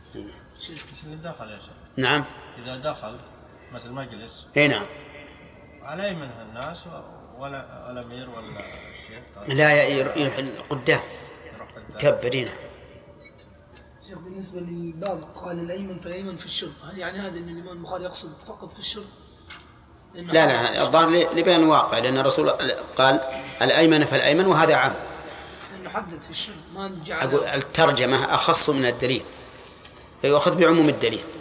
إذا دخل يا شيخ. نعم. إذا دخل مثل مجلس. نعم. على منها الناس ولا الأمير ولا الشيخ. لا يروح قدام. كبرينا. شيخ بالنسبة للباب قال الأيمن فالأيمن في الشرب، هل يعني هذا أن الإمام البخاري يقصد فقط في الشرب؟ لا الظاهر لبيان الواقع، لأن الرسول قال الأيمن فالأيمن وهذا عام. إنه حدد في الشرب ما جعل. أقول الترجمة أخص من الدليل، فيؤخذ بعموم الدليل.